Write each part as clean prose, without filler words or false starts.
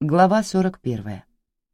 Глава 41.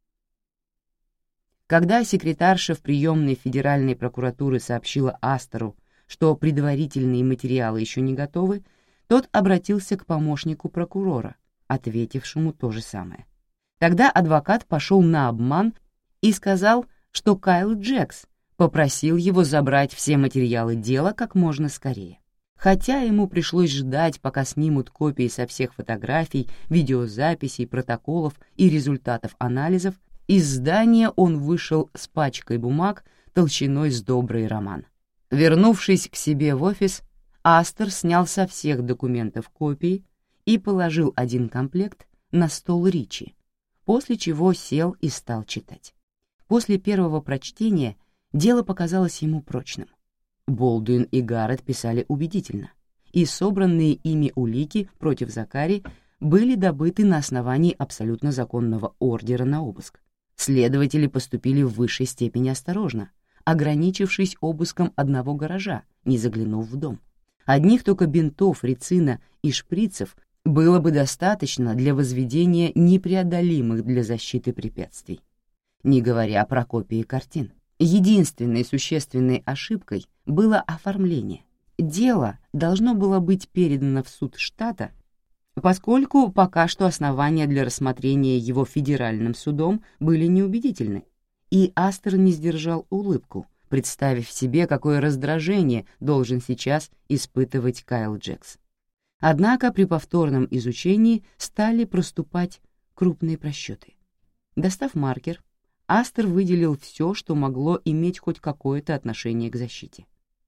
Когда секретарша в приемной Федеральной прокуратуры сообщила Астору, что предварительные материалы еще не готовы, тот обратился к помощнику прокурора, ответившему то же самое. Тогда адвокат пошел на обман и сказал, что Кайл Джекс попросил его забрать все материалы дела как можно скорее. Хотя ему пришлось ждать, пока снимут копии со всех фотографий, видеозаписей, протоколов и результатов анализов, из здания он вышел с пачкой бумаг толщиной с добрый роман. Вернувшись к себе в офис, Астер снял со всех документов копии и положил один комплект на стол Ричи, после чего сел и стал читать. После первого прочтения дело показалось ему прочным. Болдуин и Гаррет писали убедительно, и собранные ими улики против Закари были добыты на основании абсолютно законного ордера на обыск. Следователи поступили в высшей степени осторожно, ограничившись обыском одного гаража, не заглянув в дом. Одних только бинтов, рицина и шприцев было бы достаточно для возведения непреодолимых для защиты препятствий, не говоря про копии картин. Единственной существенной ошибкой было оформление. Дело должно было быть передано в суд штата, поскольку пока что основания для рассмотрения его федеральным судом были неубедительны, и Астер не сдержал улыбку, представив себе, какое раздражение должен сейчас испытывать Кайл Джекс. Однако при повторном изучении стали проступать крупные просчеты. Достав маркер, Астер выделил все, что могло иметь хоть какое-то отношение к защите.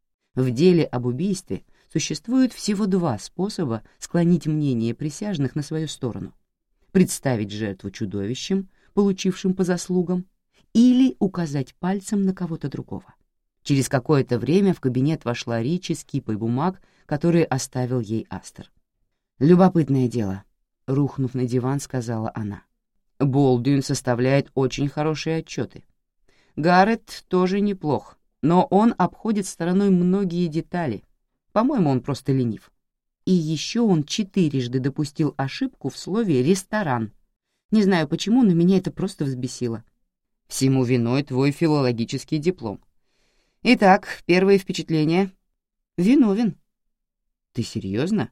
В деле об убийстве существует всего два способа склонить мнение присяжных на свою сторону: представить жертву чудовищем, получившим по заслугам, или указать пальцем на кого-то другого. Через какое-то время в кабинет вошла Ричи с кипой бумаг, которые оставил ей Астер. «Любопытное дело», — рухнув на диван, сказала она. «Болдуин составляет очень хорошие отчеты. Гаррет тоже неплох, но он обходит стороной многие детали. По-моему, он просто ленив. И еще он 4 допустил ошибку в слове «ресторан». Не знаю почему, но меня это просто взбесило. Всему виной твой филологический диплом. Итак, первые впечатления. Виновен. Ты серьезно?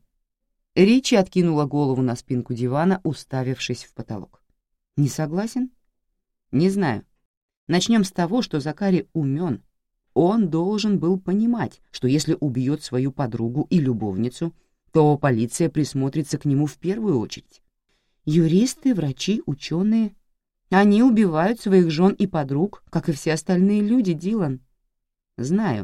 Ричи откинула голову на спинку дивана, уставившись в потолок. Не согласен? Не знаю. Начнем с того, что Закари умен. Он должен был понимать, что если убьет свою подругу и любовницу, то полиция присмотрится к нему в первую очередь. Юристы, врачи, ученые — они убивают своих жен и подруг, как и все остальные люди, Дилан. Знаю.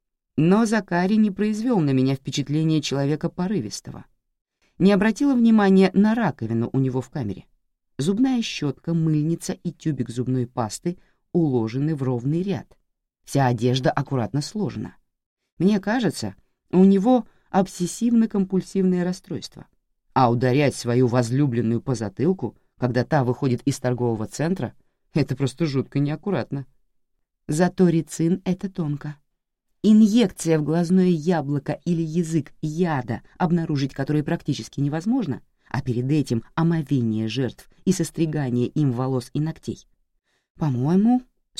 Но Закари не произвел на меня впечатление человека порывистого. Не обратила внимания на раковину у него в камере. Зубная щетка, мыльница и тюбик зубной пасты уложены в ровный ряд. Вся одежда аккуратно сложена. Мне кажется, у него обсессивно-компульсивное расстройство. А ударять свою возлюбленную по затылку, когда та выходит из торгового центра, это просто жутко неаккуратно. Зато рицин — это тонко. Инъекция в глазное яблоко или язык яда, обнаружить который практически невозможно, а перед этим омовение жертв и состригание им волос и ногтей, по-моему,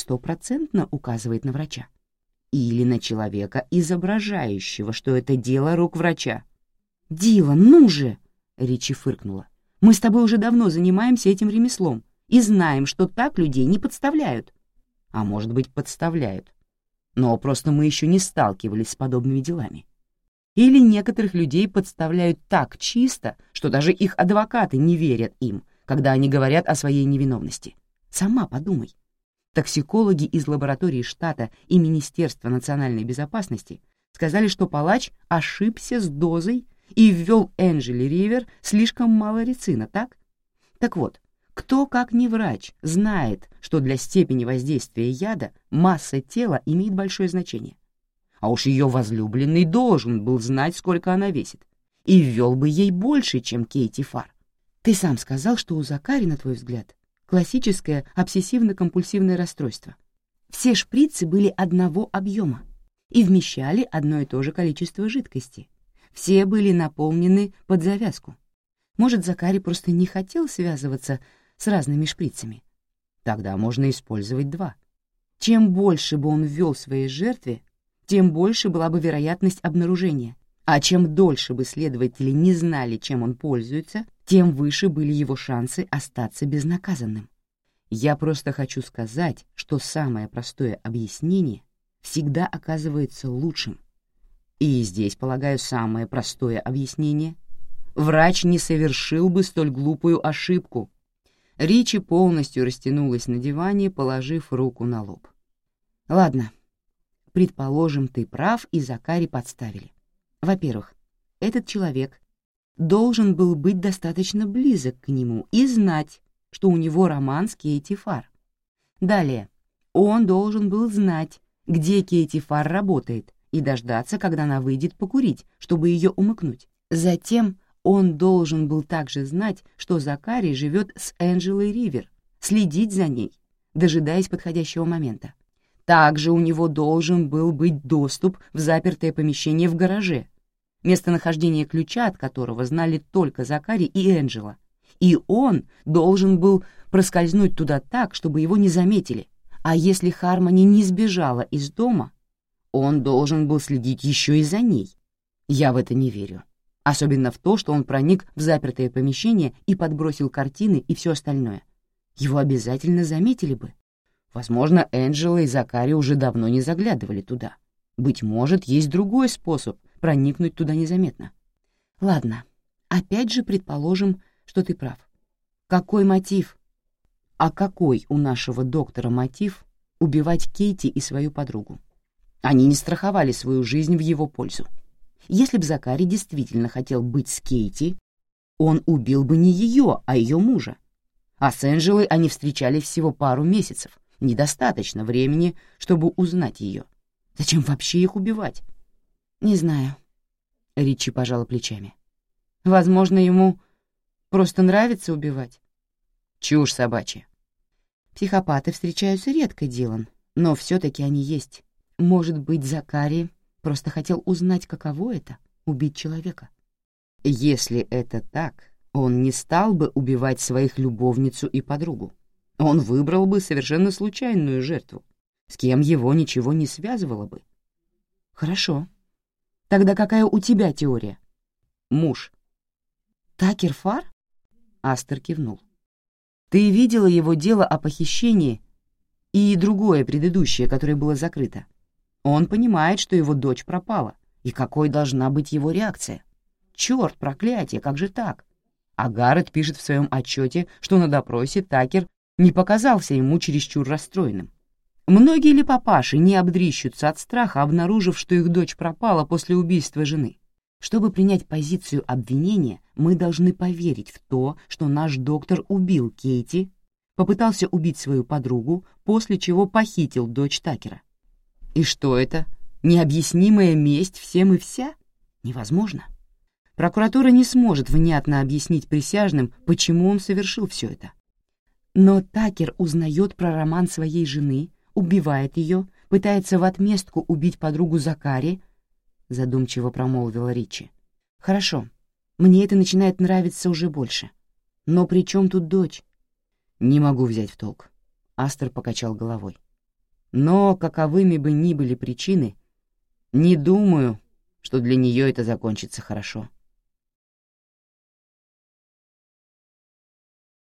100% указывает на врача. Или на человека, изображающего, что это дело рук врача. «Дилан, ну же!» — Ричи фыркнула. «Мы с тобой уже давно занимаемся этим ремеслом и знаем, что так людей не подставляют». А может быть, подставляют. Но просто мы еще не сталкивались с подобными делами. Или некоторых людей подставляют так чисто, что даже их адвокаты не верят им, когда они говорят о своей невиновности. Сама подумай. Токсикологи из лаборатории штата и Министерства национальной безопасности сказали, что палач ошибся с дозой и ввел Энджели Ривер слишком мало рицина, так? Так вот, кто, как не врач, знает, что для степени воздействия яда масса тела имеет большое значение. А уж ее возлюбленный должен был знать, сколько она весит, и ввел бы ей больше, чем Кейти Фар. Ты сам сказал, что у Закари, на твой взгляд, классическое обсессивно-компульсивное расстройство. Все шприцы были одного объема и вмещали одно и то же количество жидкости. Все были наполнены под завязку. Может, Закари просто не хотел связываться с разными шприцами. Тогда можно использовать 2. Чем больше бы он ввел своей жертве, тем больше была бы вероятность обнаружения, а чем дольше бы следователи не знали, чем он пользуется, тем выше были его шансы остаться безнаказанным. Я просто хочу сказать, что самое простое объяснение всегда оказывается лучшим. И здесь, полагаю, самое простое объяснение. Врач не совершил бы столь глупую ошибку. Ричи полностью растянулась на диване, положив руку на лоб. Ладно, предположим, ты прав, и Закари подставили. Во-первых, этот человек должен был быть достаточно близок к нему и знать, что у него роман с Кейти Фарр. Далее, он должен был знать, где Кейти Фарр работает, и дождаться, когда она выйдет покурить, чтобы ее умыкнуть. Затем он должен был также знать, что Закари живет с Энджелой Ривер, следить за ней, дожидаясь подходящего момента. Также у него должен был быть доступ в запертое помещение в гараже, местонахождение ключа от которого знали только Закари и Энджела, и он должен был проскользнуть туда так, чтобы его не заметили. А если Хармони не сбежала из дома, он должен был следить еще и за ней. Я в это не верю. Особенно в то, что он проник в запертое помещение и подбросил картины и все остальное. Его обязательно заметили бы. Возможно, Энджела и Закари уже давно не заглядывали туда. Быть может, есть другой способ проникнуть туда незаметно. Ладно, опять же предположим, что ты прав. Какой мотив? А какой у нашего доктора мотив убивать Кейти и свою подругу? Они не страховали свою жизнь в его пользу. Если бы Закари действительно хотел быть с Кейти, он убил бы не ее, а ее мужа. А с Энджелой они встречались всего пару месяцев. Недостаточно времени, чтобы узнать ее. Зачем вообще их убивать? Не знаю. Ричи пожала плечами. Возможно, ему просто нравится убивать. Чушь собачья. Психопаты встречаются редко, Дилан, но все-таки они есть. Может быть, Закари просто хотел узнать, каково это — убить человека. Если это так, он не стал бы убивать своих любовницу и подругу. Он выбрал бы совершенно случайную жертву, с кем его ничего не связывало бы. Хорошо. Тогда какая у тебя теория? Муж. Такер Фарр? Астер кивнул. Ты видела его дело о похищении и другое предыдущее, которое было закрыто? Он понимает, что его дочь пропала, и какой должна быть его реакция. Черт, проклятие, как же так? А Гаррет пишет в своем отчете, что на допросе Такер не показался ему чересчур расстроенным. Многие ли папаши не обдрищутся от страха, обнаружив, что их дочь пропала после убийства жены? Чтобы принять позицию обвинения, мы должны поверить в то, что наш доктор убил Кейти, попытался убить свою подругу, после чего похитил дочь Такера. И что это? Необъяснимая месть всем и вся? Невозможно. Прокуратура не сможет внятно объяснить присяжным, почему он совершил все это. Но Такер узнает про роман своей жены, убивает ее, пытается в отместку убить подругу Закари, задумчиво промолвила Ричи. Хорошо, мне это начинает нравиться уже больше. Но при чем тут дочь? Не могу взять в толк. Астер покачал головой. Но каковыми бы ни были причины, не думаю, что для нее это закончится хорошо.